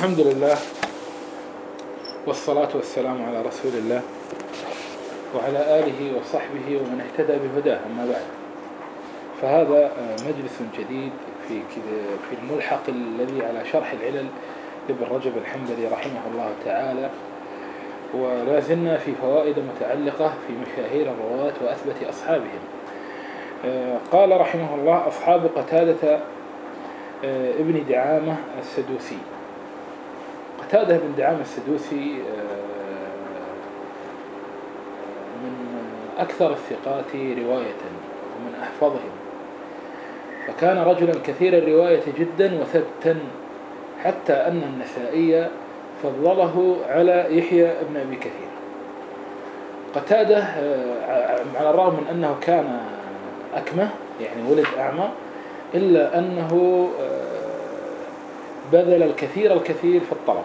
الحمد لله والصلاة والسلام على رسول الله وعلى آله وصحبه ومن اهتدى بهداه، أما بعد. فهذا مجلس جديد في الملحق الذي على شرح العلل لابن رجب الحنبلي رحمه الله تعالى، ولا زلنا في فوائد متعلقة في مشاهير الرواة وأثبت أصحابهم. قال رحمه الله: أصحاب قتادة ابن دعامة السدوسي. قتادة بن دعامة السدوسي من أكثر الثقات رواية ومن أحفظهم، فكان رجلا كثير الرواية جدا وثبتا، حتى أن النسائي فضله على يحيى بن أبي كثير. قتادة على الرغم من أنه كان أكمه، يعني ولد أعمى، إلا أنه بذل الكثير في الطلب،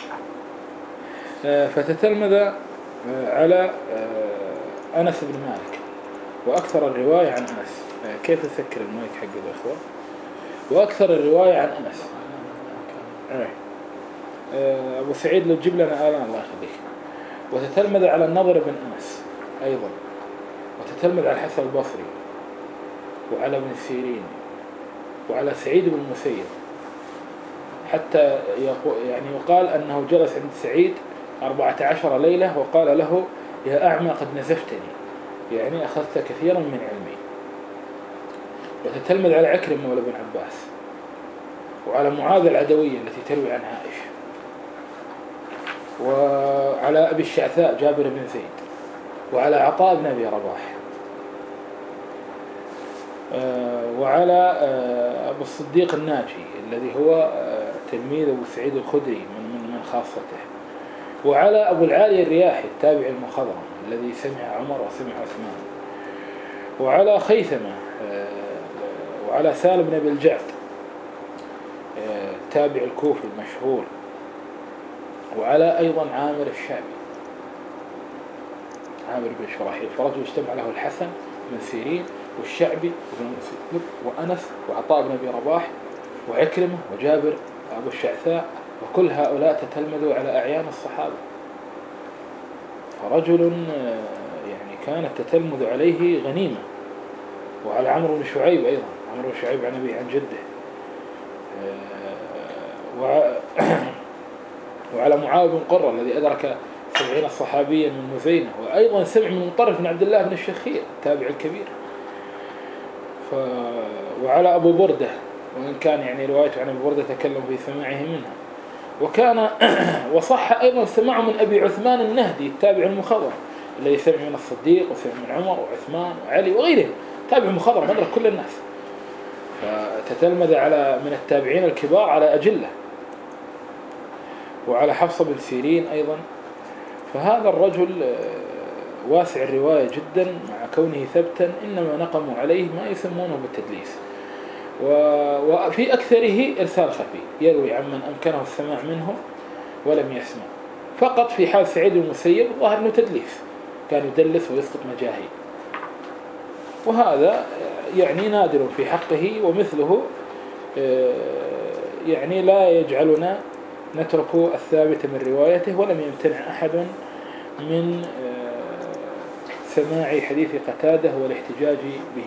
فتتلمذ على أنس بن مالك، وأكثر الرواية عن أنس. كيف تسكر المايك حق الأخوة؟ وأكثر الرواية عن أنس. أبو سعيد لو تجيب لنا آلان الله يخليك. وتتلمذ على النضر بن أنس أيضا، وتتلمذ على الحسن البصري وعلى ابن سيرين وعلى سعيد بن المسيب، حتى يقال أنه جلس عند سعيد 14 ليلة وقال له: يا أعمى قد نزفتني، يعني أخذت كثيرا من علمي. وتتلمذ على عكرمة مولى بن عباس، وعلى معاذ العدوية التي تروي عن عائشة، وعلى أبي الشعثاء جابر بن زيد، وعلى عطاء بن أبي رباح، وعلى أبو الصديق الناجي الذي هو تلميذ أبو سعيد الخدري من خاصته، وعلى أبو العالي الرياحي التابع المخضرم الذي سمع عمر وسمع عثمان، وعلى خيثمة، وعلى سالم بن أبي الجعد التابع الكوفي المشهور، وعلى أيضا عامر الشعبي، عامر بن شراحيل. فرجل اجتمع له الحسن بن سيرين والشعبي وابن مسعود وأنس وعطاء بن أبي رباح وعكرمة وجابر أبو الشعثاء، وكل هؤلاء تتلمذوا على أعيان الصحابة. فرجل يعني كان التتلمذ عليه غنيمة. وعلى عمرو بن شعيب أيضا، عمرو بن شعيب عن أبي عن جده، وعلى معاوية بن قرة الذي أدرك 70 صحابيا من مزينة، وأيضا سمع من مطرف بن عبد الله بن الشخير التابع الكبير. وعلى أبو بردة، وإن كان يعني روايته عن أبو بردة تكلم في سماعه منها. وكان وصح أيضا سماعه من أبي عثمان النهدي التابع المخضرم الذي سمع من الصديق وسمع من عمر وعثمان وعلي وغيرهم، تابع مخضرم أدرك كل الناس. فتتلمذ على من التابعين الكبار على أجلة، وعلى حفص بن سيرين أيضا. فهذا الرجل واسع الرواية جدا، مع كونه ثبتا إنما نقموا عليه ما يسمونه بالتدليس. وفي أكثره إرسال خفي، يروي عمن أمكنه السماع منه ولم يسمع. فقط في حال سعيد المسيب ظاهر أنه تدليس، كان يدلس ويسقط مجاهيل، وهذا يعني نادر في حقه، ومثله يعني لا يجعلنا نترك الثابت من روايته، ولم يمتنع أحد من سماع حديث قتادة والاحتجاج به.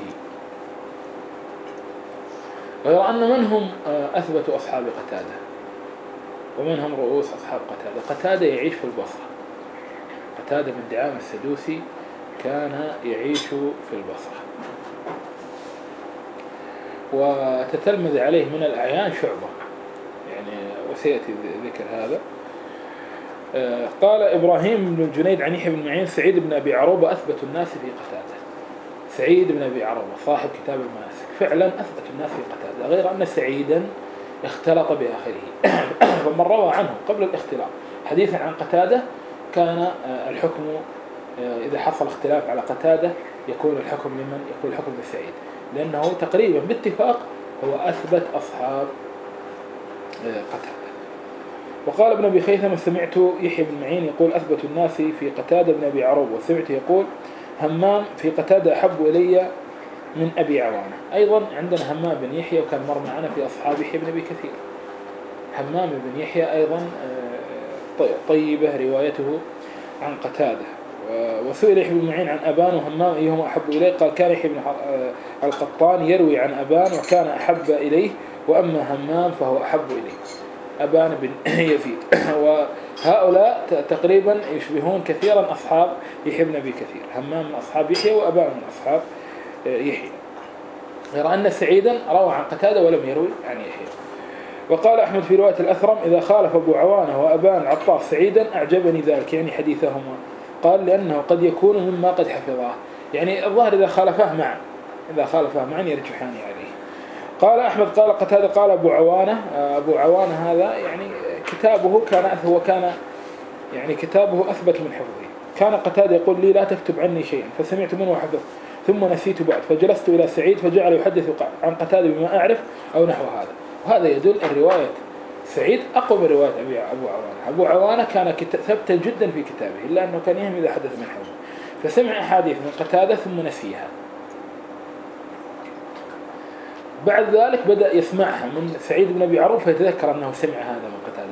غير أن من هم أثبت أصحاب قتادة ومن هم رؤوس أصحاب قتادة. قتادة يعيش في البصرة، قتادة بن دعامة السدوسي كان يعيش في البصرة، وتتلمذ عليه من الأعيان شعبة، يعني وسيأتي ذكر هذا. قال إبراهيم بن الجنيد عن يحيى بن معين: سعيد بن أبي عروبة أثبت الناس في قتادة. سعيد بن أبي عروبة صاحب كتاب المناسك فعلا أثبت الناس في قتادة، غير أن سعيدا اختلط بآخره. فمن روى عنه قبل الاختلاط حديثا عن قتادة كان الحكم، إذا حصل اختلاف على قتادة يكون الحكم لمن؟ يكون الحكم لسعيد، لأنه تقريبا باتفاق هو أثبت أصحاب قتادة. وقال ابن أبي خيثمة: سمعت يحيى بن معين يقول أثبت الناس في قتادة بن أبي عروبة، وسمعت يقول همام في قتادة أحب إلي من أبي عوانة. أيضا عندنا همام بن يحيى، وكان مر معنا في أصحاب يحيى بن أبي كثير. همام بن يحيى أيضا طيبة روايته عن قتادة. وسئل يحيى بن معين عن أبان وهمام أيهما أحب إليه، قال كان يحيى بن القطان يروي عن أبان وكان أحب إليه، وأما همام فهو أحب إليه. أبان بن يزيد. وهؤلاء تقريبا يشبهون كثيرا أصحاب يحيى بن أبي كثير، همام من أصحاب يحيى وأبان من أصحاب يحيى، غير أن سعيدا روى عن قتادة ولم يروي عن يحيى. وقال أحمد في رواية الأثرم إذا خالف أبو عوانة وأبان العطار سعيدا أعجبني ذلك، يعني حديثهما، قال لأنه قد يكون مما قد حفظاه، يعني الظاهر إذا خالفاه معا يرجحان عليه. قال أحمد قال قتادة قال أبو عوانة هذا يعني كتابه كان يعني كتابه أثبت من حفظه. كان قتادة يقول لي لا تكتب عني شيئا، فسمعت منه وحفظت ثم نسيت بعد، فجلست إلى سعيد فجعل يحدث عن قتادة بما أعرف أو نحو هذا. وهذا يدل الرواية سعيد أقوى من رواية أبو عوانة. أبو عوانة كان ثبتا جدا في كتابه، إلا أنه كان يهم إذا حدث من حفظه، فسمع أحاديث من قتادة ثم نسيها، بعد ذلك بدأ يسمعها من سعيد بن أبي عروبة فيتذكر أنه سمع هذا من قتادة.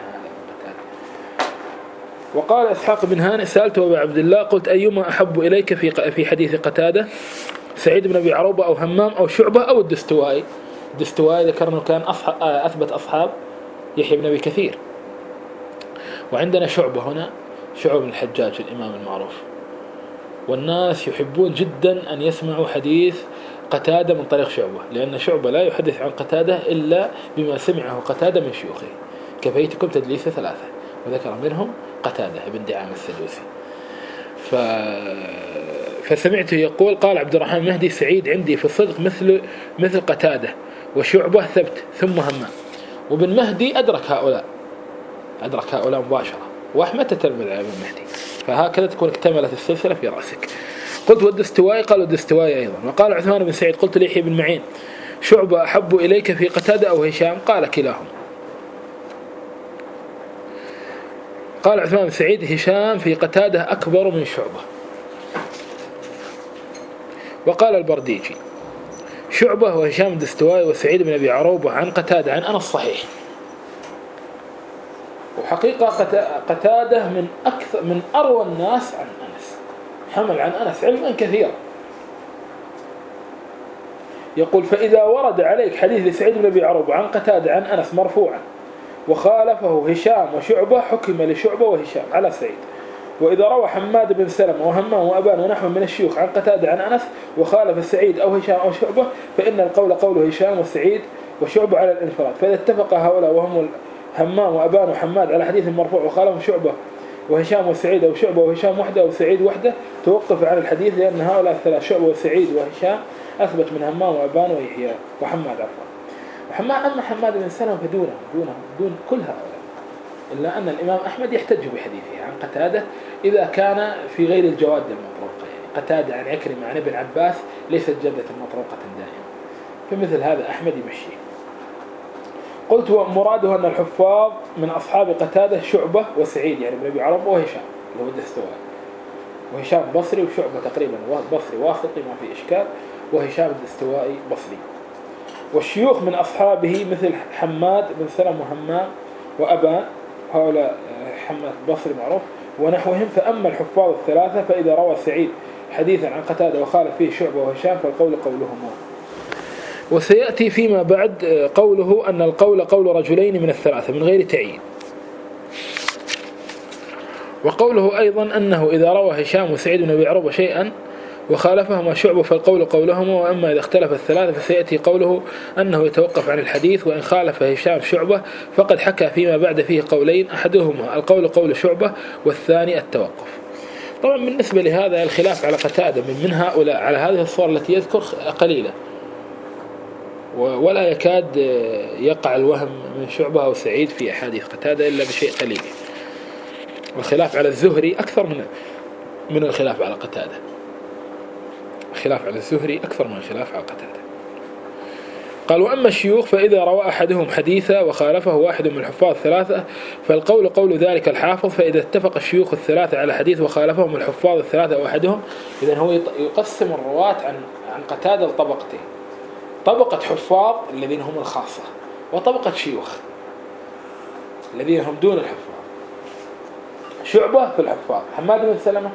وقال إسحاق بن هانئ سألت أبا عبد الله قلت أيما أحب إليك في حديث قتادة، سعيد بن أبي عروبة أو همام أو شعبة أو الدستوائي؟ الدستوائي ذكرنا كان أثبت أصحاب يحيى بن أبي كثير. وعندنا شعبة هنا، شعب بن الحجاج الإمام المعروف، والناس يحبون جدا أن يسمعوا حديث قتادة من طريق شعبة، لأن شعبة لا يحدث عن قتادة إلا بما سمعه قتادة من شيوخه. كفيتكم تدليس 3، وذكر منهم قتادة بن دعامة السدوسي. فسمعته يقول قال عبد الرحمن المهدي سعيد عندي في الصدق مثل قتادة وشعبة ثبت ثم همام. وابن مهدي أدرك هؤلاء مباشرة، وأحمد تتلمذ على ابن مهدي، فهكذا تكون اكتملت السلسلة في رأسك. قلت والدستوائي؟ قال الدستوائي أيضا. وقال عثمان بن سعيد قلت ليحيى بن معين شعبة أحب إليك في قتادة أو هشام؟ قال كلاهما. قال عثمان بن سعيد هشام في قتادة أكبر من شعبة. وقال البرديجي شعبة وهشام الدستوائي وسعيد بن أبي عروبة عن قتادة عن أنس صحيح. وحقيقة قتادة من أروى الناس عن أنس، حمل عن أنس علما كثيرا. يقول فإذا ورد عليك حديث لسعيد بن أبي عروبة عن قتادة عن أنس مرفوعا وخالفه هشام وشعبة حكم لشعبة وهشام على سعيد. وإذا روى حماد بن سلمة وهمام وأبان ونحو من الشيوخ عن قتادة عن أنس وخالف سعيد أو هشام أو شعبة فإن القول قول هشام وسعيد وشعبة على الانفراد. فإذا اتفق هؤلاء وهم همام وأبان وحماد على حديث مرفوع وخالف شعبة وهشام وسعيد أو شعبة وهشام وحده أو سعيد وحده توقف عن الحديث، لأن هؤلاء الثلاث شعبة وسعيد وهشام أثبت من همام وأبان ويحيى وحماد عفوا. أما حماد بن سلمة دون كل هؤلاء، إلا أن الإمام أحمد يحتج بحديثه عن قتادة إذا كان في غير الجواد المطروقة، يعني قتادة عن عكرمة عن ابن عباس ليست جدة مطروقة دائما، فمثل هذا أحمد يمشي. قلت ومراده أن الحفاظ من أصحاب قتادة شعبة وسعيد يعني ابن أبي عروبة وهشام اللي هو الدستوائي، وهشام بصري وشعبة تقريبا بصري واسطي ما في إشكال، وهشام الدستوائي بصري. والشيوخ من أصحابه مثل حماد بن سلم وهمام وأبان، هؤلاء حماد بصري معروف ونحوهم. فأما الحفاظ الثلاثة فإذا روى سعيد حديثا عن قتادة وخالف فيه شعبة وهشام فالقول قولهما. وسيأتي فيما بعد قوله أن القول قول رجلين من الثلاثة من غير تعيين. وقوله أيضا أنه إذا روى هشام وسعيد بن أبي عروبة شيئا وخالفهما شعبة فالقول قولهما. وأما إذا اختلف الثلاثة فسيأتي قوله أنه يتوقف عن الحديث، وإن خالف هشام شعبة فقد حكى فيما بعد فيه قولين أحدهما القول قول شعبة والثاني التوقف. طبعا بالنسبة لهذا الخلاف على قتادة من هؤلاء على هذه الصور التي يذكر قليلة، ولا يكاد يقع الوهم من شعبة أو سعيد في أحاديث قتادة إلا بشيء قليل. والخلاف على الزهري أكثر من الخلاف على قتادة، الخلاف على الزهري أكثر من الخلاف على قتادة. قال وأما الشيوخ فإذا روى أحدهم حديثا وخالفه واحد من الحفاظ الثلاثة فالقول قول ذلك الحافظ. فإذا اتفق الشيوخ الثلاثة على حديث وخالفهم الحفاظ الثلاثة أو أحدهم، إذن هو يقسم الرواة عن قتادة لطبقتين: طبقة حفاظ الذين هم الخاصة، وطبقة شيوخ. الذين هم دون الحفاظ. شعبة في الحفاظ، حماد بن سلمة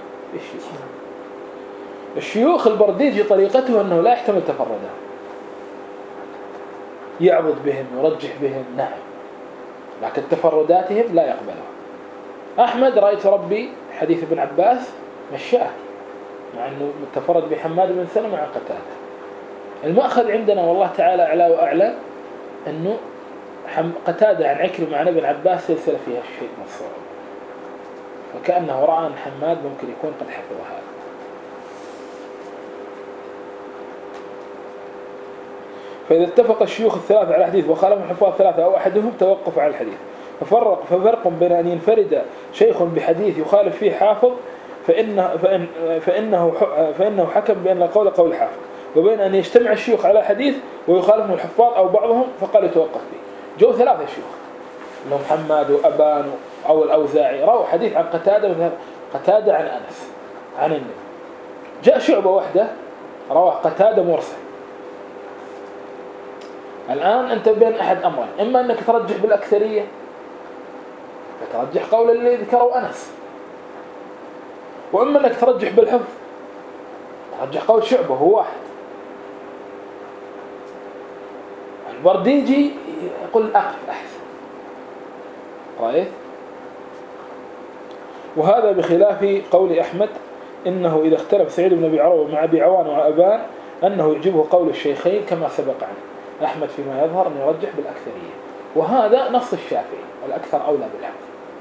الشيوخ. البرديجي طريقته أنه لا يحتمل تفردها، يعضد بهم يرجح بهم نعم، لكن تفرداتهم لا يقبلها. أحمد رأيت ربي حديث ابن عباس مشاه، مع أنه متفرد بحماد بن سلمة عن قتادة. المأخذ عندنا والله تعالى أعلى وأعلى أنه قتادة عن عكرمة عن ابن عباس سلسلة فيها شيء من الصعوبة، وكأنه رأى أن حماد ممكن يكون قد حفظ هذا. فإذا اتفق الشيوخ الثلاثة على الحديث وخالف الحفاظ الثلاثة أو أحدهم توقف على الحديث. ففرق بين أن ينفرد شيخ بحديث يخالف فيه حافظ فإنه حكم بأن القول قول حافظ، وبين أن يجتمع الشيوخ على حديث ويخالفهم الحفاظ أو بعضهم فقال يتوقف فيه. جو ثلاثة شيوخ لهم حماد وأبان أو الأوزاعي رووا حديث عن قتادة، مثلا قتادة عن أنس عن النبي. جاء شعبة وحده رواه قتادة مرسل. الآن أنت بين أحد أمرين، إما أنك ترجح بالأكثرية فترجح قول اللي ذكروا أنس، وإما أنك ترجح بالحفظ ترجح قول شعبة هو واحد. البرديجي يقول أقف أحسن، رأيت؟ وهذا بخلاف قول أحمد إنه إذا اختلف سعيد بن أبي عروبة مع أبي عوان وأبان أنه يعجبه قول الشيخين كما سبق عنه. أحمد فيما يظهر أن يرجح بالأكثرية، وهذا نص الشافعي الأكثر أولى بالحفظ.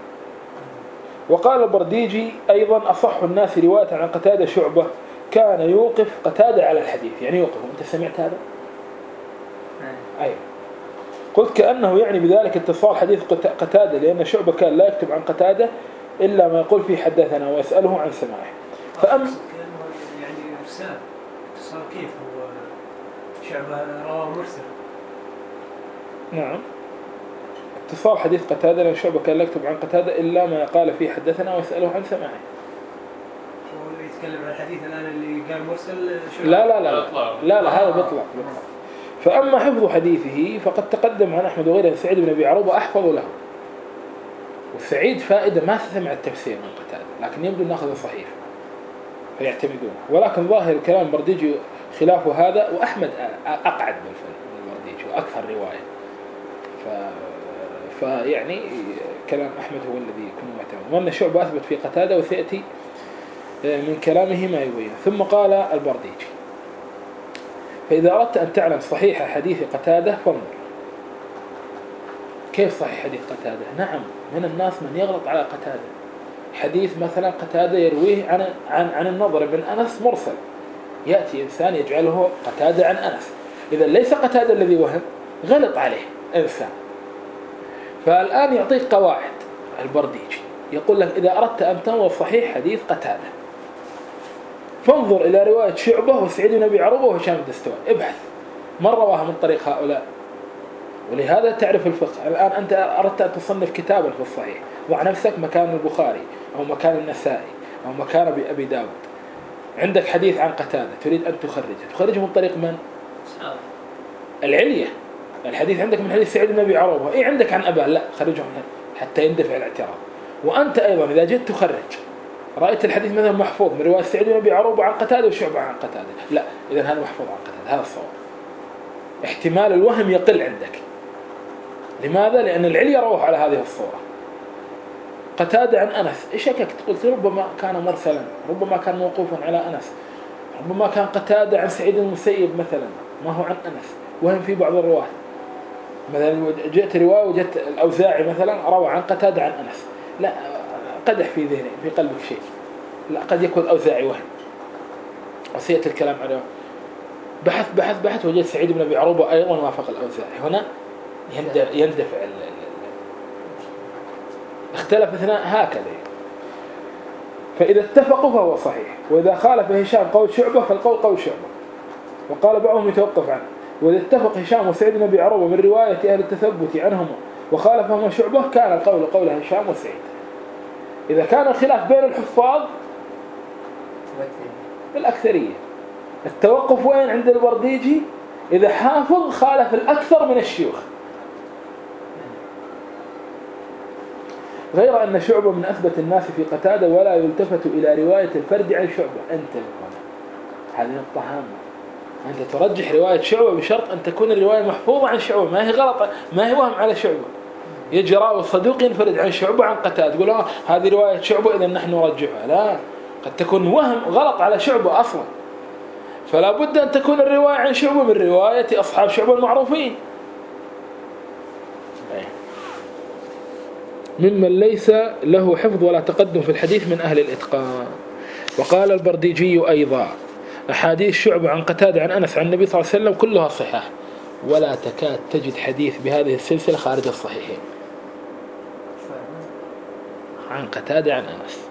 وقال البرديجي أيضا أصح الناس رواية عن قتادة شعبة كان يوقف قتادة على الحديث، يعني يوقف. أنت سمعت هذا؟ أيوة. قلت كأنه يعني بذلك اتصال حديث قتادة، لأن شعبة كان لا يكتب عن قتادة إلا ما يقول فيه حدثنا ويسأله عن سماعه. يعني اتصال كيف هو شعبة رواه مرسل؟ نعم، اتصال حديث قتادة لأن شعبة كان لا يكتب عن قتادة إلا ما قال فيه حدثنا ويسأله عن سماعه. هو يتكلم عن الحديث الآن اللي قال مرسل لا هذا بيطلع. فأما حفظ حديثه فقد تقدم عن أحمد وغيره سعيد بن أبي عروبة أحفظ له، والسعيد فائدة ما تسمع التفسير من قتادة، لكن يبدو ناخذ صحيح فيعتمدون. ولكن ظاهر الكلام برديجي خلاف هذا، وأحمد أقعد بالفعل من برديجي وأكثر رواية، فيعني كلام أحمد هو الذي يكون معتمد، وأن شعبة أثبت في قتادة وسيأتي من كلامه ما يبين. ثم قال البرديجي فإذا أردت أن تعلم صحيح حديث قتادة فانظر. كيف صحيح حديث قتادة؟ نعم، من الناس من يغلط على قتادة. حديث مثلا قتادة يرويه عن النضر بن أنس مرسل، يأتي إنسان يجعله قتادة عن أنس، إذا ليس قتادة الذي وهم، غلط عليه إنسان. فالآن يعطيك قواعد البرديجي، يقول لك إذا أردت أن تنظر صحيح حديث قتادة فانظر إلى رواية شعبة وسعيد بن أبي عروبة وهشام الدستوائي، ابحث من رواها من طريق هؤلاء، ولهذا تعرف الفقه. الآن أنت أردت أن تصنف كتابا في الصحيح، ضع نفسك مكان البخاري أو مكان النسائي أو مكان أبي داود، عندك حديث عن قتادة تريد أن تخرجه من طريق من؟ العلية. الحديث عندك من حديث سعيد بن أبي عروبة، إيه عندك عن أبان، لا خرجه من حتى يندفع الاعتراض. وأنت أيضا إذا جئت تخرج رأيت الحديث مثلا محفوظ من رواية سعيد بن أبي عروبة عن قتادة وشعبة عن قتادة، لا إذن هذا محفوظ عن قتادة، هذا الصواب. احتمال الوهم يقل عندك. لماذا؟ لأن العلية روح على هذه الصورة. قتادة عن أنس، شككت قلت ربما كان مرسلا، ربما كان موقوفا على أنس، ربما كان قتادة عن سعيد المسيب مثلا ما هو عن أنس، وهم في بعض الرواة. مثلا جئت رواية وجدت الأوزاعي مثلا روى عن قتادة عن أنس، لا قدح في ذهني في قلبك شيء، لا قد يكون الأوزاعي وهم. وسيأتي الكلام عليه. بحث وجدت سعيد بن أبي عروبة أيضا وافق الأوزاعي، هنا يندفع اختلف اثناء هكذا. فإذا اتفقوا فهو صحيح، وإذا خالف هشام قول شعبة فالقول قول شعبة، وقال بعضهم يتوقف عنه. وإذا اتفق هشام وسعيد بن أبي عروبة من رواية أهل التثبت عنهما وخالفهما شعبة كان القول قول هشام وسعيد. إذا كان الخلاف بين الحفاظ الأكثرية. التوقف وين عند البرديجي؟ إذا حافظ خالف الأكثر من الشيوخ. غير أن شعبة من أثبت الناس في قتادة ولا يلتفت إلى رواية الفرد عن شعبة. أنت هذه نقطة هامة، أنت ترجح رواية شعبة بشرط أن تكون الرواية محفوظة عن شعبة، ما هي غلط، ما هي وهم على شعبة. يجي راوي الصدوق ينفرد عن شعبة عن قتادة تقول هذه رواية شعبة إذا نحن نرجحها، لا، قد تكون وهم غلط على شعبة أصلا، فلا بد أن تكون الرواية عن شعبة من رواية أصحاب شعبة المعروفين ممن ليس له حفظ ولا تقدم في الحديث من أهل الإتقان. وقال البرديجي أيضا أحاديث شعبة عن قتادة عن أنس عن النبي صلى الله عليه وسلم كلها صحاح، ولا تكاد تجد حديث بهذه السلسلة خارج الصحيحين عن قتادة عن أنس.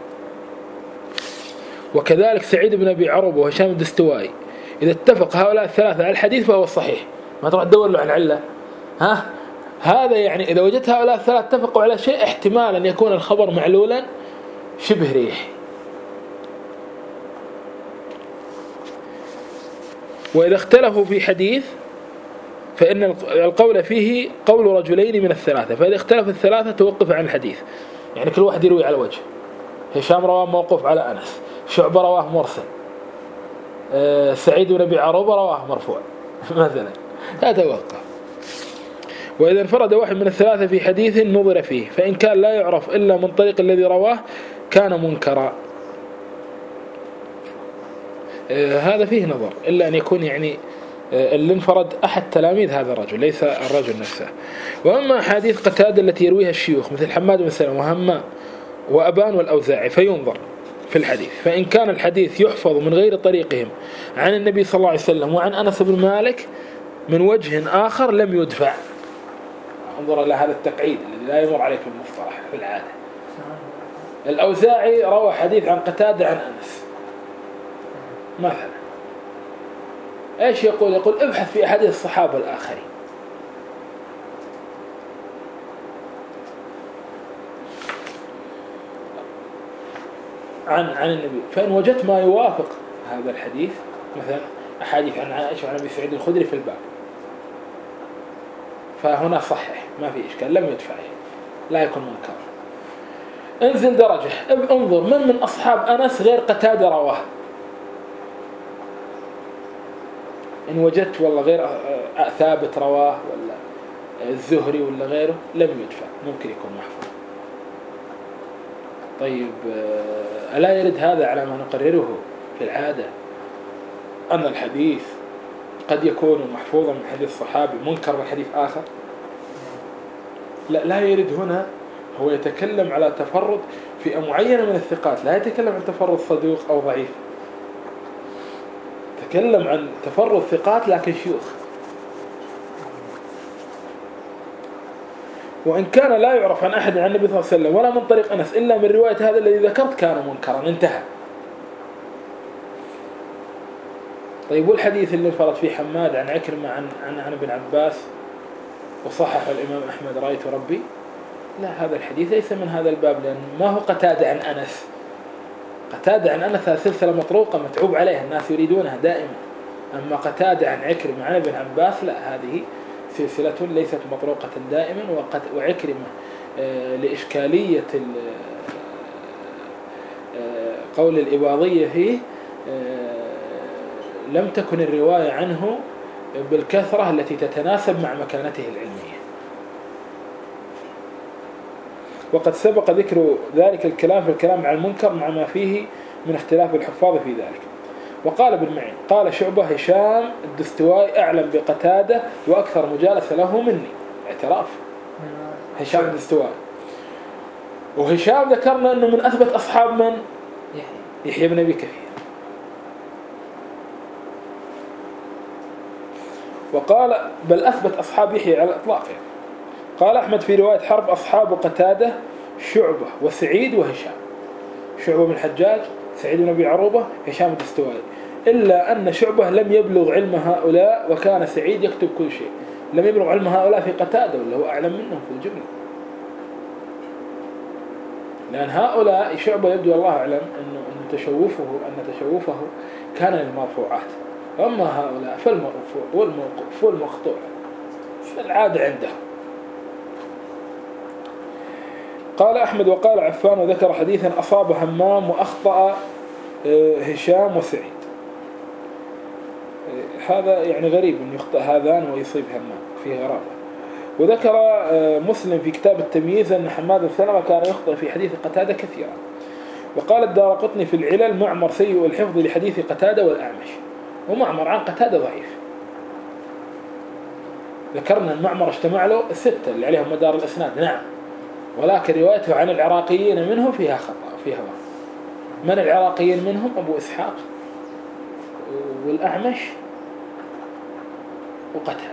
وكذلك سعيد بن أبي عروبة وهشام الدستوائي، إذا اتفق هؤلاء الثلاثة على الحديث فهو الصحيح، ما تروح تدور له عن علة. هذا يعني إذا وجدت هؤلاء الثلاثة اتفقوا على شيء احتمال أن يكون الخبر معلولا شبه ريح. وإذا اختلفوا في حديث فإن القول فيه قول رجلين من الثلاثة، فإذا اختلف الثلاثة توقف عن الحديث، يعني كل واحد يروي على وجه. هشام رواه موقوف على أنس، شعبة رواه مرسل، سعيد بن أبي عروبة رواه مرفوع مثلا، لا توقف. وإذا انفرد واحد من الثلاثة في حديث نظر فيه، فإن كان لا يعرف إلا من طريق الذي رواه كان منكرا. هذا فيه نظر، إلا أن يكون يعني اللي انفرد أحد تلاميذ هذا الرجل ليس الرجل نفسه. وأما حديث قتادة التي يرويها الشيوخ مثل حماد بن سلمة وهمام وأبان والأوزاعي فينظر في الحديث، فإن كان الحديث يحفظ من غير طريقهم عن النبي صلى الله عليه وسلم وعن أنس بن مالك من وجه آخر لم يدفع. انظر إلى هذا التقعيد الذي لا يمر عليك المصطلح في العادة. الأوزاعي روى حديث عن قتادة عن أنس مثلا، ايش يقول؟ يقول ابحث في احاديث الصحابه الاخرين، عن النبي، فان وجدت ما يوافق هذا الحديث، مثلا احاديث عن عائشه وعن ابي سعيد الخدري في الباب، فهنا صحح ما في اشكال، لم يدفع لا يكون منكر. انزل درجه، انظر من اصحاب انس غير قتاده رواه، إن وجدت والله غير ثابت رواه ولا الزهري ولا غيره لم يدفع، ممكن يكون محفوظ. طيب ألا يرد هذا على ما نقرره في العادة أن الحديث قد يكون محفوظا من حديث صحابي منكر من حديث آخر؟ لا يرد هنا. هو يتكلم على تفرد في معينة من الثقات، لا يتكلم عن تفرد صدوق أو ضعيف، تكلم عن تفرد ثقات لكن شيوخ. وإن كان لا يعرف عن أحد عن النبي صلى الله عليه وسلم ولا من طريق أنس إلا من رواية هذا الذي ذكرت كان منكرا، انتهى. طيب والحديث اللي انفرد فيه حماد عن عكرمة عن ابن عباس وصحح الإمام أحمد رأيت ربي، لا، هذا الحديث ليس من هذا الباب، لأن ما هو قتادة عن أنس. قتادة عن أنس سلسلة مطروقة متعوب عليها، الناس يريدونها دائما. أما قتادة عن عكرمة عن ابن عباس لا، هذه سلسلة ليست مطروقة دائما. وعكرمة لإشكالية قول الإباضية فيه لم تكن الرواية عنه بالكثرة التي تتناسب مع مكانته العلمية. وقد سبق ذكر ذلك الكلام في الكلام عن المنكر مع ما فيه من اختلاف الحفاظ في ذلك. وقال ابن معين قال شعبة هشام الدستوائي أعلم بقتادة وأكثر مجالسة له مني، اعتراف هشام الدستوائي. وهشام ذكرنا أنه من أثبت أصحاب من؟ يحيى بن أبي كثير. وقال بل أثبت أصحاب يحيى على الإطلاق يعني. قال أحمد في رواية حرب أصحاب قتادة شعبة وسعيد وهشام، شعبة بن الحجاج، سعيد بن أبي عروبة، هشام الدستوائي، إلا أن شعبة لم يبلغ علم هؤلاء وكان سعيد يكتب كل شيء. لم يبلغ علم هؤلاء في قتادة ولا هو أعلم منهم في الجملة، لأن هؤلاء شعبة يبدو الله أعلم أن تشوفه كان للمرفوعات، أما هؤلاء فالمرفوع والموقوف والمقطوع في العادة عندهم. قال أحمد وقال عفان وذكر حديثا أصاب همام وأخطأ هشام وسعيد. هذا يعني غريب أن يخطئ هذان ويصيب همام، فيه غرابة. وذكر مسلم في كتاب التمييز أن حماد بن سلمة كان يخطئ في حديث قتادة كثيرا. وقال الدارقطني في العلل معمر سيء الحفظ لحديث قتادة والأعمش، ومعمر عن قتادة ضعيف. ذكرنا أن معمر اجتمع له الستة اللي عليهم مدار الإسناد، نعم، ولكن روايته عن العراقيين منه فيها خطأ، فيها ضعف. من العراقيين منهم؟ أبو إسحاق والأعمش وقتادة.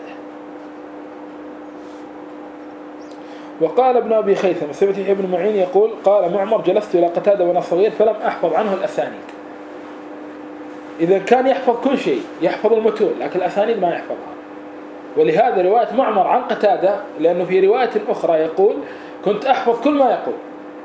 وقال ابن أبي خيثم سمعت يحيى بن معين يقول قال معمر جلست إلى قتادة وأنا صغير فلم أحفظ عنه الأسانيد. إذا كان يحفظ كل شيء، يحفظ المتون، لكن الأسانيد ما يحفظها. ولهذا رواية معمر عن قتادة، لأنه في رواية أخرى يقول كنت أحفظ كل ما يقول،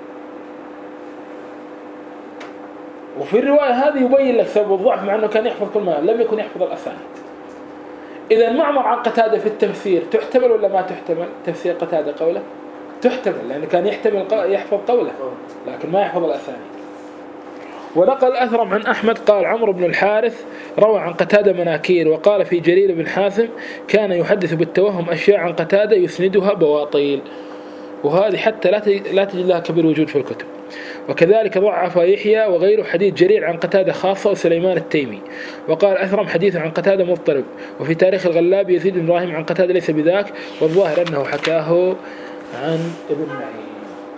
وفي الرواية هذه يبين لك سبب الضعف، مع أنه كان يحفظ كل ما لم يكن يحفظ الأسانيد. إذا معمر عن قتادة في التفسير تحتمل ولا ما تحتمل؟ تفسير قتادة قوله تحتمل، لأنه كان يحفظ قوله لكن ما يحفظ الأسانيد. ونقل أثرم عن أحمد قال عمرو بن الحارث روى عن قتادة مناكير، وقال في جرير بن حازم كان يحدث بالتوهم أشياء عن قتادة يسندها بواطيل، وهذه حتى لا تجد لها كبير وجود في الكتب. وكذلك ضعف يحيى وغيره حديث جرير عن قتادة خاصة وسليمان التيمي. وقال أثرم حديث عن قتادة مضطرب. وفي تاريخ الغلاب يزيد بن إبراهيم عن قتادة ليس بذاك، والظاهر أنه حكاه عن ابن معين.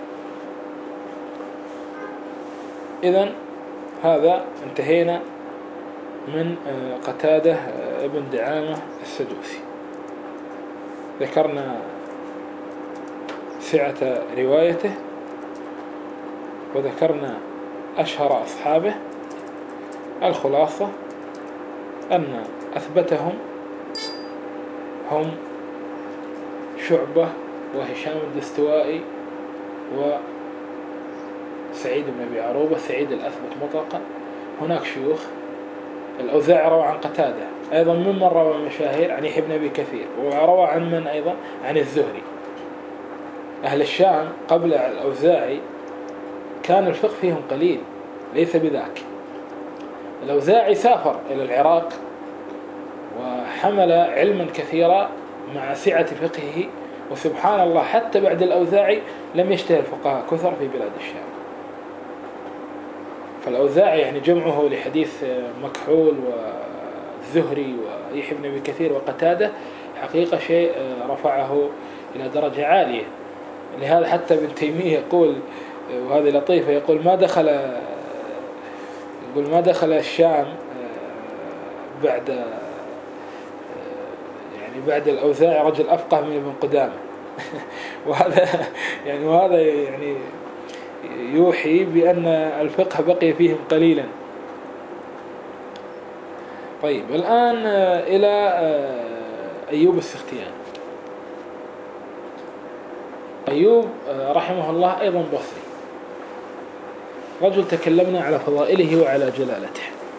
إذن هذا انتهينا من قتادة ابن دعامة السدوسي. ذكرنا سعة روايته، وذكرنا أشهر أصحابه. الخلاصة أن أثبتهم هم شعبة وهشام الدستوائي وسعيد بن أبي عروبة، سعيد الأثبت مطلقا. هناك شيوخ، الأوزاعي روى عن قتادة أيضا ممن روى مشاهير عن يحيى بن أبي كثير، وروى عن من أيضا عن الزهري. أهل الشام قبل الأوزاعي كان الفقه فيهم قليل، ليس بذاك. الأوزاعي سافر إلى العراق وحمل علما كثيرا مع سعة فقهه، وسبحان الله حتى بعد الأوزاعي لم يشتهر الفقهاء كثر في بلاد الشام. فالأوزاعي يعني جمعه لحديث مكحول والزهري ويحيى بن أبي كثير وقتادة حقيقة شيء رفعه إلى درجة عالية. لهذا حتى ابن تيمية يقول، وهذه لطيفة، يقول ما دخل الشام بعد الأوزاعي رجل أفقه من ابن قدامة. وهذا يعني يوحي بأن الفقه بقي فيهم قليلا. طيب الآن إلى أيوب السختياني. أيوب رحمه الله أيضا بصري، رجل تكلمنا على فضائله وعلى جلالته.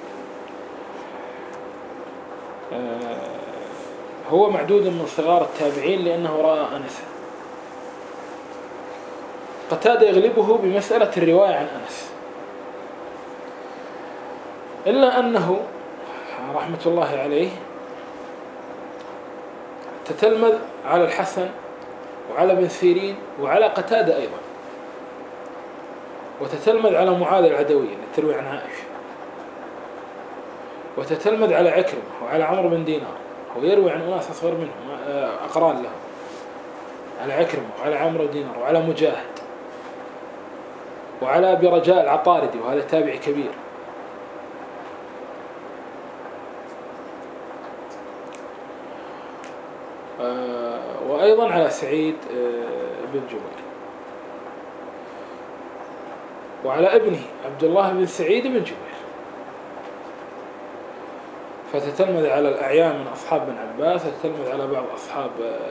هو معدود من صغار التابعين لأنه رأى أنسا. قتادة يغلبه بمسألة الرواية عن أنس، إلا أنه رحمة الله عليه تتلمذ على الحسن وعلى ابن سيرين وعلى قتادة أيضا، وتتلمذ على معاذ العدوي اللي تروي عن عائشة، وتتلمذ على عكرمة وعلى عمرو بن دينار، هو يروي عن أناس أصغر منهم أقران له، على عكرمة وعلى عمرو بن دينار وعلى مجاهد وعلى أبي رجاء العطاردي، وهذا تابع كبير. وأيضا على سعيد بن جبير، وعلى ابنه عبد الله بن سعيد بن جبير. فتتلمذ على الأعيان من أصحاب بن عباس، تتلمذ على بعض أصحاب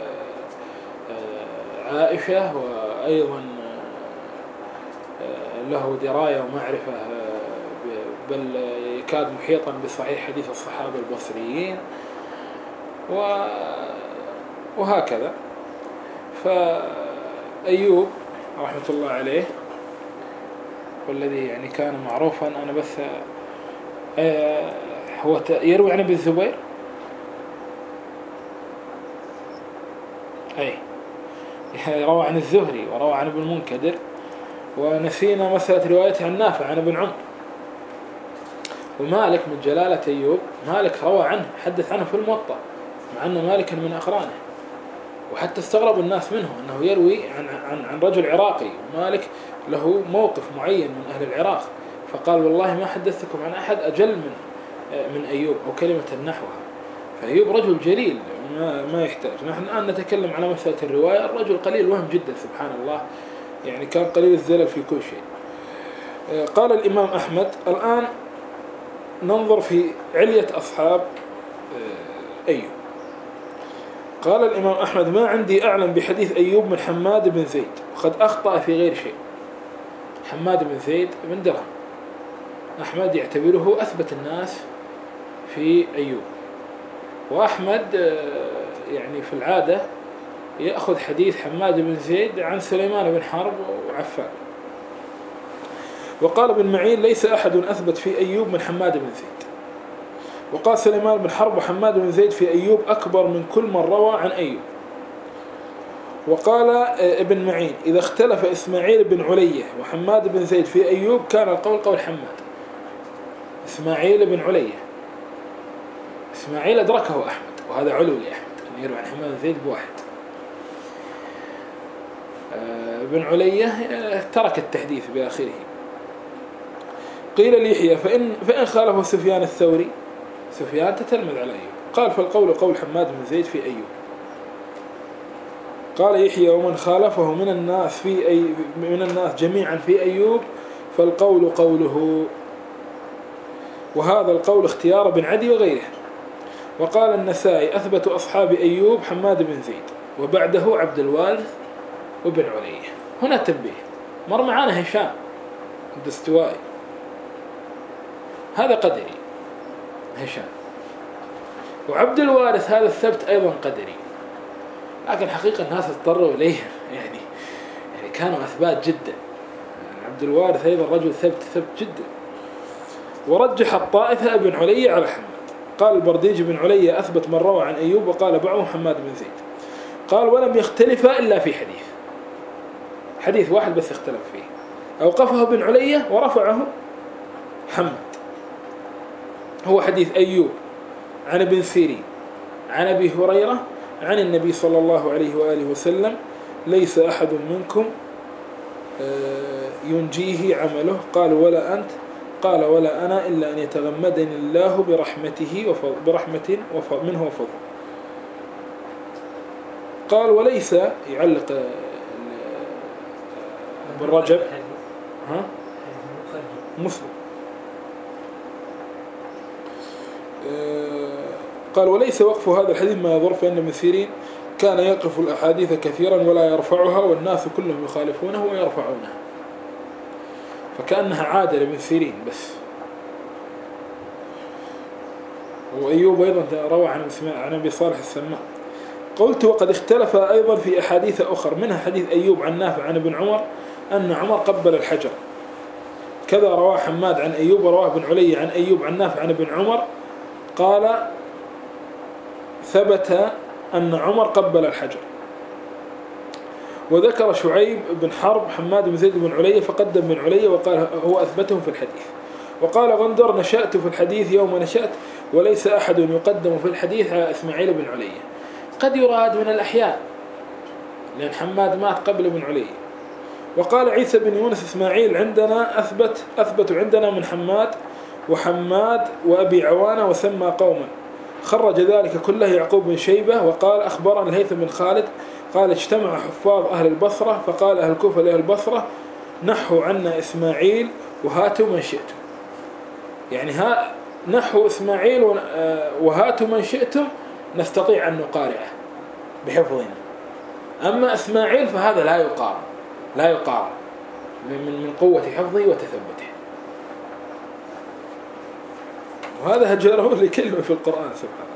عائشة، وأيضا له دراية ومعرفة بل يكاد محيطا بصحيح حديث الصحابة البصريين وهكذا. فأيوب رحمة الله عليه، والذي يعني كان معروفا. أنا بس هو يروي عن ابن الزبير، أي روى عن الزهري وروى عن ابن المنكدر، ونسينا مسألة روايته عن نافع عن ابن عمر. ومالك من جلالة أيوب، مالك روى عنه، حدث عنه في الموطأ، مع أن مالك من أقرانه، وحتى استغرب الناس منه أنه يروي عن رجل عراقي، ومالك له موقف معين من أهل العراق، فقال والله ما حدثتكم عن أحد أجل من أيوب، أو كلمة نحوها. فأيوب رجل جليل ما يحتاج. نحن الآن نتكلم على مسألة الرواية، الرجل قليل وهم جدا سبحان الله، يعني كان قليل الزلل في كل شيء. قال الإمام أحمد. الآن ننظر في علية أصحاب أيوب. قال الإمام أحمد: ما عندي أعلم بحديث أيوب من حماد بن زيد، وقد أخطأ في غير شيء. حماد بن زيد بن درهم، أحمد يعتبره أثبت الناس في أيوب، وأحمد يعني في العادة يأخذ حديث حماد بن زيد عن سليمان بن حرب وعفان. وقال ابن معين: ليس أحد أثبت في أيوب من حماد بن زيد. وقال سليمان بن حرب وحماد بن زيد في أيوب أكبر من كل من روى عن أيوب. وقال ابن معين: إذا اختلف إسماعيل بن علية وحماد بن زيد في أيوب كان القول قول حماد. إسماعيل بن علية، إسماعيل أدركه أحمد، وهذا علو لأحمد أن يروي عن حماد بن زيد بواحد. ابن علية ترك التحديث بآخره. قيل ليحيى: فإن خالفه سفيان الثوري، سفيان تتلمذ على أيوب، قال: فالقول قول حماد بن زيد في أيوب. قال يحيى: ومن خالفه من الناس جميعا في أيوب فالقول قوله. وهذا القول اختيار بن عدي وغيره. وقال النسائي: أثبت أصحاب أيوب حماد بن زيد، وبعده عبد الوارث وابن علية. هنا تنبيه، مر معنا هشام الدستوائي، هذا قدري هشام، وعبد الوارث هذا الثبت أيضا قدري، لكن حقيقة الناس اضطروا إليه، يعني كانوا أثبات جدا. يعني عبد الوارث أيضا رجل ثبت جدا. ورجح الطائفة ابن علي على حماد. قال البرديج: ابن علي أثبت من روى عن أيوب، وقال بعضهم حماد بن زيد. قال: ولم يختلفا إلا في حديث واحد بس اختلف فيه، أوقفه ابن علي ورفعه حماد، هو حديث أيوب عن ابن سيرين عن أبي هريرة عن النبي صلى الله عليه وآله وسلم: ليس أحد منكم ينجيه عمله. قال: ولا أنت؟ قال: ولا أنا، إلا أن يتغمدني الله برحمة منه وفضل. قال: وليس، يعلق بالرجب مسلم، قال: وليس وقف هذا الحديث ما يضر، فإن ابن سيرين كان يقف الأحاديث كثيرا ولا يرفعها، والناس كلهم يخالفونه ويرفعونها، فكأنها عادة لابن سيرين بس. وأيوب أيضا روى عن أبي صالح السمان. قلت: وقد اختلف أيضا في أحاديث أخر، منها حديث أيوب عن نافع عن ابن عمر أن عمر قبل الحجر، كذا رواه حماد عن أيوب، ورواه ابن علي عن أيوب عن نافع عن ابن عمر قال: ثبت أن عمر قبل الحجر. وذكر شعيب بن حرب حماد بن زيد بن علي، فقدم بن علي وقال هو أثبتهم في الحديث. وقال غندر: نشأت في الحديث يوم نشأت، وليس أحد يقدم في الحديث على إسماعيل بن علي. قد يراد من الأحياء، لأن حماد مات قبل ابن علي. وقال عيسى بن يونس: إسماعيل عندنا أثبت عندنا من حماد وأبي عوانة، وسمى قوما. خرج ذلك كله يعقوب بن شيبة. وقال: أخبرنا الهيثم بن خالد قال: اجتمع حفاظ أهل البصرة، فقال أهل الكوفة لأهل البصرة: نحوا عنا إسماعيل وهاتوا من شئتم. يعني نحوا إسماعيل وهاتوا من شئتم، نستطيع أن نقارعه بحفظنا. أما إسماعيل فهذا لا يقارن من قوة حفظه وتثبته. وهذا هجره لكلمة في القرآن سبحانه.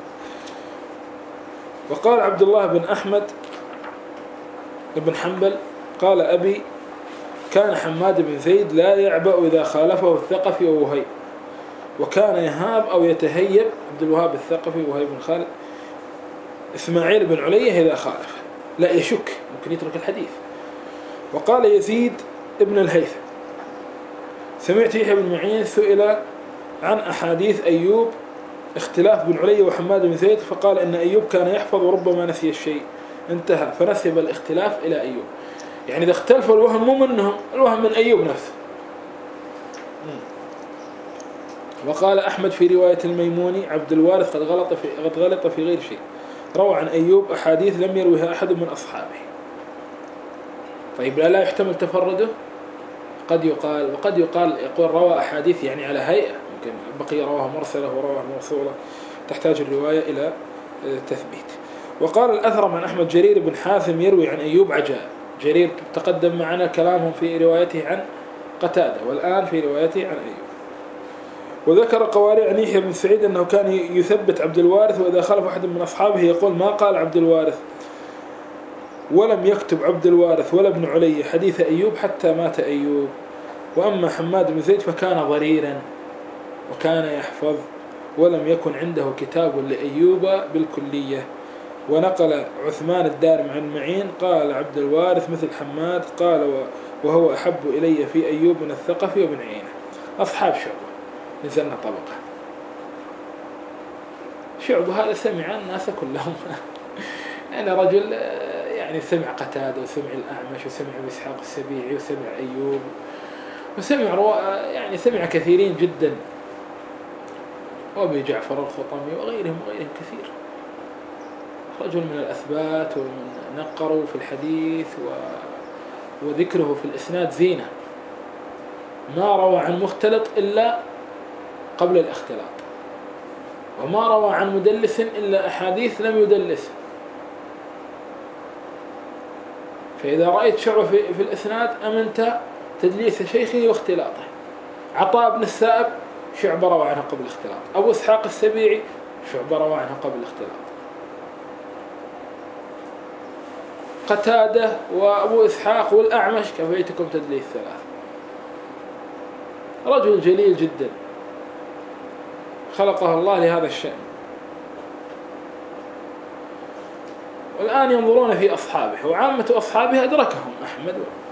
وقال عبد الله بن أحمد بن حنبل: قال أبي: كان حماد بن زيد لا يعبأ إذا خالفه الثقفي ووهيب، وكان يهاب أو يتهيب عبد الوهاب الثقفي ووهيب بن خالد إسماعيل بن علية إذا خالف، لا يشك ممكن يترك الحديث. وقال يزيد ابن الهيثم سمعت يحيى بن معين سئل عن أحاديث أيوب اختلاف بن علي وحماد بن زيد فقال إن أيوب كان يحفظ وربما نسي الشيء، انتهى، فنسب الاختلاف إلى أيوب. يعني إذا اختلف الوهم مو منهم، الوهم من أيوب نفسه. وقال أحمد في رواية الميموني عبد الوارث قد غلط في غير شيء، روى عن أيوب أحاديث لم يروها أحد من أصحابه. طيب لا يحتمل تفرده؟ قد يقال، وقد يقول روى أحاديث يعني على هيئة، ممكن بقي رواها مرسلة ورواها موصولة، تحتاج الرواية إلى تثبيت. وقال الأثرم عن أحمد جرير بن حازم يروي عن أيوب عجائب. جرير تقدم معنا كلامهم في روايته عن قتادة، والآن في روايته عن أيوب. وذكر قواري عن يحيى بن سعيد أنه كان يثبت عبد الوارث، وإذا خالف أحد من أصحابه يقول ما قال عبد الوارث، ولم يكتب عبد الوارث ولا ابن علي حديث أيوب حتى مات أيوب. وأما حماد بن زيد فكان ضريرا وكان يحفظ، ولم يكن عنده كتاب لأيوب بالكلية. ونقل عثمان الدارم عن معين قال عبد الوارث مثل حماد، قال وهو أحب إلي في أيوب من الثقفي وابن عيينة. أصحاب شعبة نزلنا طبقة. شعبة هذا سمع الناس كلهم أنا رجل يعني سمع قتادة وسمع الأعمش وسمع إسحاق السبيعي وسمع أيوب وسمع يعني سمع كثيرين جدا، وأبي جعفر الخطمي وغيرهم كثير، رجل من الأثبات ومن نقروا في الحديث وذكره في الإسناد زينة. ما روى عن مختلط إلا قبل الاختلاط، وما روى عن مدلس إلا أحاديث لم يدلس. فإذا رأيت شعبة في الإسناد أمنت تدليس شيخه واختلاطه. عطاء بن السائب شعبة روى عنه قبل الاختلاط، أبو إسحاق السبيعي شعبة روى عنه قبل الاختلاط، قتادة وأبو إسحاق والأعمش كفيتكم تدليس ثلاث. رجل جليل جدا خلقه الله لهذا الشأن. والآن ينظرون في أصحابه، وعامة أصحابه أدركهم أحمد.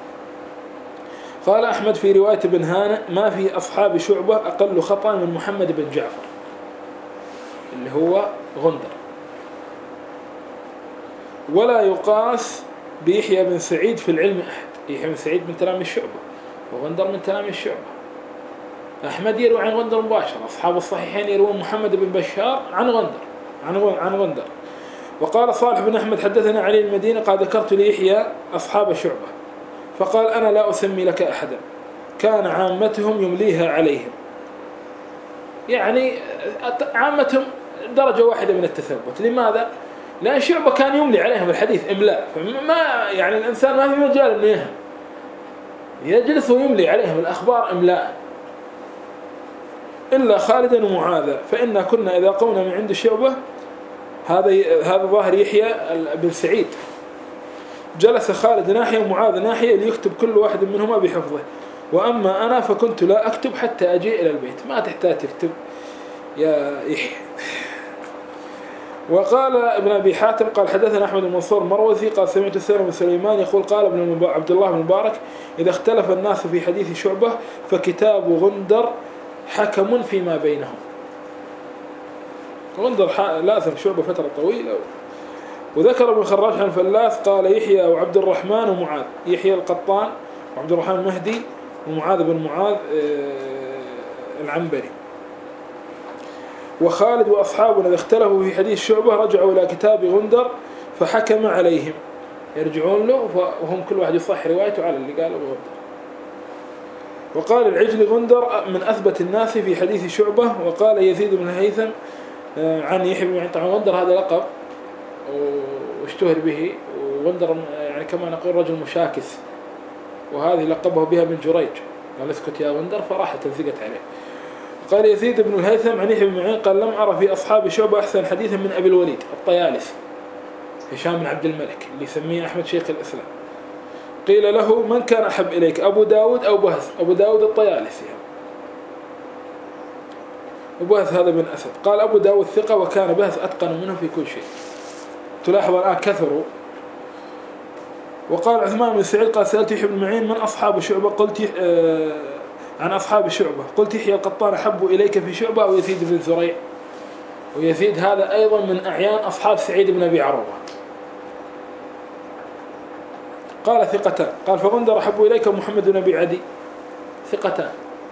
قال أحمد في رواية بن هانئ ما في أصحاب شعبة أقل خطأ من محمد بن جعفر اللي هو غندر، ولا يقاس بيحيى بن سعيد في العلم أحد. يحيى بن سعيد من تلاميذ الشعبة وغندر من تلاميذ الشعبة. أحمد يروي عن غندر مباشرة، أصحاب الصحيحين يروون محمد بن بشار عن غندر. وقال صالح بن أحمد حدثنا علي المدينة قال ذكرت ليحيى أصحاب شعبة فقال أنا لا أسمي لك أحدا، كان عامتهم يمليها عليهم. يعني عامتهم درجة واحدة من التثبت. لماذا؟ لأن شعبة كان يملي عليهم الحديث إملاء، فما يعني الإنسان ما في مجال أنه يهم، يجلس ويملي عليهم الأخبار إملاء. إلا خالدا ومعاذا فإنا كنا إذا قمنا من عند شعبة، هذا ظاهر يحيى بن سعيد، جلس خالد ناحية ومعاذ ناحية ليكتب كل واحد منهما بحفظه. وأما أنا فكنت لا أكتب حتى أجي إلى البيت. ما تحتاج تكتب يا يحيى. وقال ابن أبي حاتم قال حدثنا أحمد بن منصور المروزي قال سمعت سالم بن سليمان يقول قال عبد الله بن مبارك إذا اختلف الناس في حديث شعبة فكتاب غندر حكم فيما بينهم. غندر لازم شعبة فترة طويلة. وذكر ابن خراج عن فلاس قال يحيى وعبد الرحمن ومعاذ، يحيى القطان وعبد الرحمن المهدي ومعاذ بن معاذ العنبري. وخالد وأصحابنا إذا اختلفوا في حديث شعبة رجعوا إلى كتاب غندر فحكم عليهم، يرجعون له وهم كل واحد يصح روايته على اللي قاله غندر. وقال العجل غندر من أثبت الناس في حديث شعبة. وقال يزيد بن الهيثم عن يحيى بن معين غندر هذا لقب واشتهر به، وغندر يعني كما نقول رجل مشاكس، وهذه لقبه بها بن جريج قال اسكت يا غندر فراحت تلزقت عليه. قال يزيد بن الهيثم عن يحيى بن معين قال لم أرى في أصحاب شعبة أحسن حديثا من أبي الوليد الطيالس هشام بن عبد الملك اللي يسميه أحمد شيخ الإسلام. قيل له من كان أحب إليك أبو داود أو بهز؟ أبو داود الطيالسي، وبهز هذا بن أسد. قال أبو داود ثقة وكان بهز أتقن منه في كل شيء. تلاحظ الآن كثروا. وقال عثمان بن سعيد قال سألت يحيى بن معين من أصحاب شعبة؟ قلت عن أصحاب شعبة قلت يحيى القطان أحب إليك في شعبة أو يزيد بن زريع؟ ويزيد هذا أيضا من أعيان أصحاب سعيد بن أبي عروبة. قال ثقتان. قال فغندر أحب إليك محمد بن أبي عدي؟ ثقتان.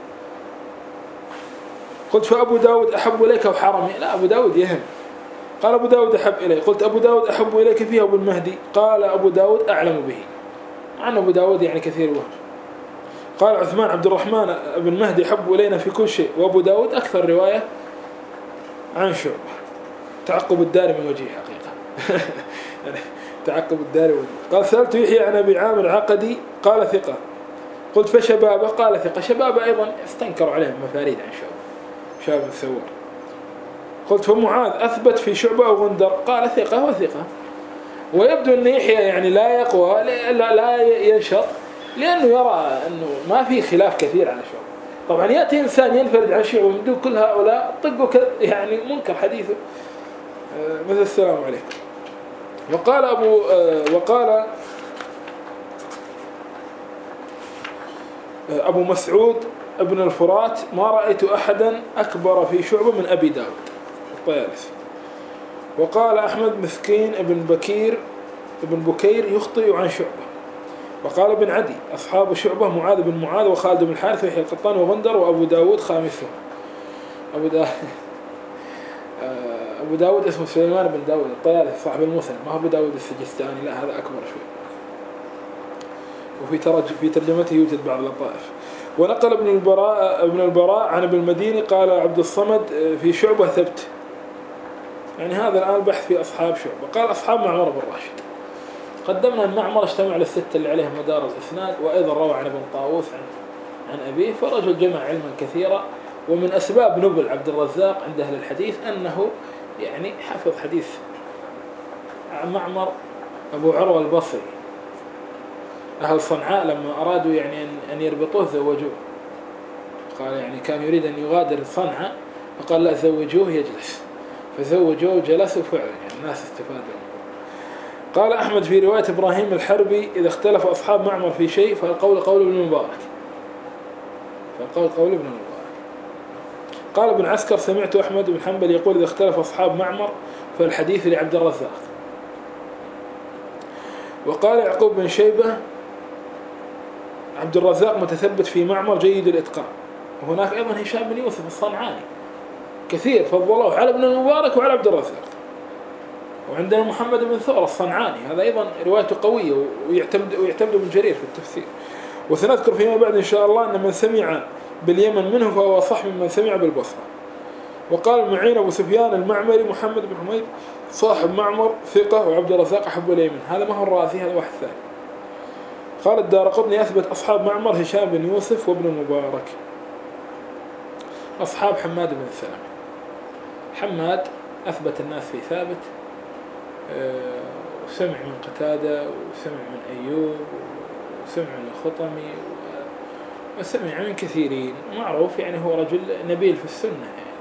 قلت فأبو داود أحب إليك وحرمي؟ لا، أبو داود يهم. قال أبو داود أحب إلي. قلت أبو داود أحب إليك فيه أبو المهدي؟ قال أبو داود أعلم به. عن أبو داود يعني كثير وهم. قال عثمان عبد الرحمن بن مهدي أحب إلينا في كل شيء، وأبو داود أكثر رواية عن شعبة. تعقب الدار من وجهه حقيقة. تعقب الدار من وجهه. قال سألت يحيى عن أبي عامر عقدي قال ثقة. قلت فشبابه؟ قال ثقة. شبابه أيضا استنكروا عليهم مفاريد عن شعبة، شاب الثوار. قلت فمعاذ أثبت في شعبة أو غندر؟ قال ثقة وثقة. ويبدو أن يحيى يعني لا يقوى لا ينشط، لأنه يرى أنه ما في خلاف كثير على شعبة. طبعا يأتي إنسان ينفرد عن شعبة من دون كل هؤلاء طقوا يعني منكر حديثه، مثل السلام عليكم. وقال أبو مسعود ابن الفرات ما رأيت أحدا أكبر في شعبة من أبي داود الطيالسي. وقال أحمد مسكين ابن بكير يخطئ عن شعبة. وقال ابن عدي أصحاب شعبة معاذ بن معاذ وخالد بن الحارث ويحيى القطان وغندر وأبو داود خامسهم. أبو داود اسمه سليمان بن داود الطيالسي صاحب المسند، ما هو أبو داود السجستاني، لا هذا أكبر شوي. وفي ترجمته يوجد بعض اللطائف. ونقل ابن البراء عن ابن المديني قال عبد الصمد في شعبة ثبت. يعني هذا الآن البحث في أصحاب شعبة. قال أصحاب معمر بن راشد. قدمنا أن معمر اجتمع على الستة اللي عليهم مدار الإسناد، وأيضا روى عن ابن طاووس عن أبيه، فرجل جمع علما كثيرا. ومن أسباب نبل عبد الرزاق عند أهل الحديث أنه يعني حفظ حديث عن معمر. أبو عروة البصري أهل صنعاء لما أرادوا يعني أن يربطوه زوجوه. قال يعني كان يريد أن يغادر صنعاء، فقال لا زوجوه يجلس، فزوجوه جلس، وفعلا يعني الناس استفادوا. قال أحمد في رواية إبراهيم الحربي إذا اختلف أصحاب معمر في شيء فالقول قول ابن المبارك. قال ابن عسكر سمعت أحمد بن حنبل يقول إذا اختلف أصحاب معمر فالحديث لعبد الرزاق. وقال يعقوب بن شيبة عبد الرزاق متثبت في معمر جيد الإتقان. وهناك أيضا هشام بن يوسف الصنعاني كثير فضلوه على ابن المبارك وعلى عبد الرزاق. وعندنا محمد بن ثور الصنعاني هذا أيضا روايته قوية ويعتمد ابن جرير في التفسير. وسنذكر فيما بعد إن شاء الله أن من سمع باليمن منه فهو صح من سمع بالبصرة. وقال المعين أبو سفيان المعمري محمد بن حميد صاحب معمر ثقة وعبد الرزاق أحب اليمن. هذا ما هو الرازي، هذا واحد ثاني. قال الدارقطني أثبت أصحاب معمر هشام بن يوسف وابن المبارك. أصحاب حماد بن سلمة. حماد أثبت الناس في ثابت، وسمع من قتادة وسمع من أيوب وسمع من الخطمي وسمع من كثيرين، معروف يعني هو رجل نبيل في السنة يعني.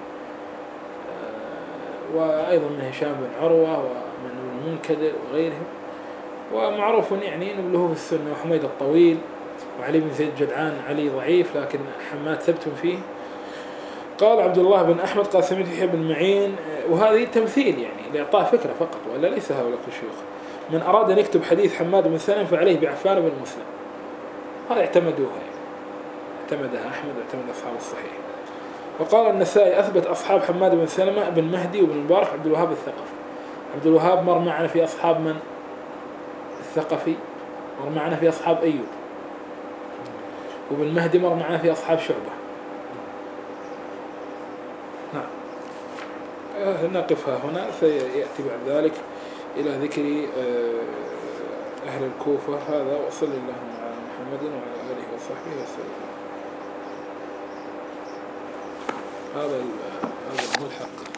وأيضا من هشام بن عروة ومن المنكدر وغيرهم، ومعروف يعني نبله في السنة. وحميد الطويل وعلي بن زيد جدعان علي ضعيف لكن حماد ثبت فيه. قال عبد الله بن أحمد قال سمعت يحيى بن معين، وهذه تمثيل يعني لإعطاء فكرة فقط، ولا ليس هؤلاء الشيوخ. من أراد أن يكتب حديث حماد بن سلمة فعليه بعفان بن مسلم. هذا اعتمدوها يعني. اعتمدها أحمد واعتمد أصحاب الصحيح. وقال النسائي أثبت أصحاب حماد بن سلمة بن مهدي وبن مبارك عبد الوهاب الثقفي. عبد الوهاب مر معنا في أصحاب من؟ الثقفي. مر معنا في أصحاب أيوب. وبن مهدي مر معنا في أصحاب شعبة. نعم. نقفها هنا، سيأتي بعد ذلك إلى ذكر أهل الكوفة. هذا وصلى الله على محمد وعلى آله وصحبه وسلم. هذا الملحق.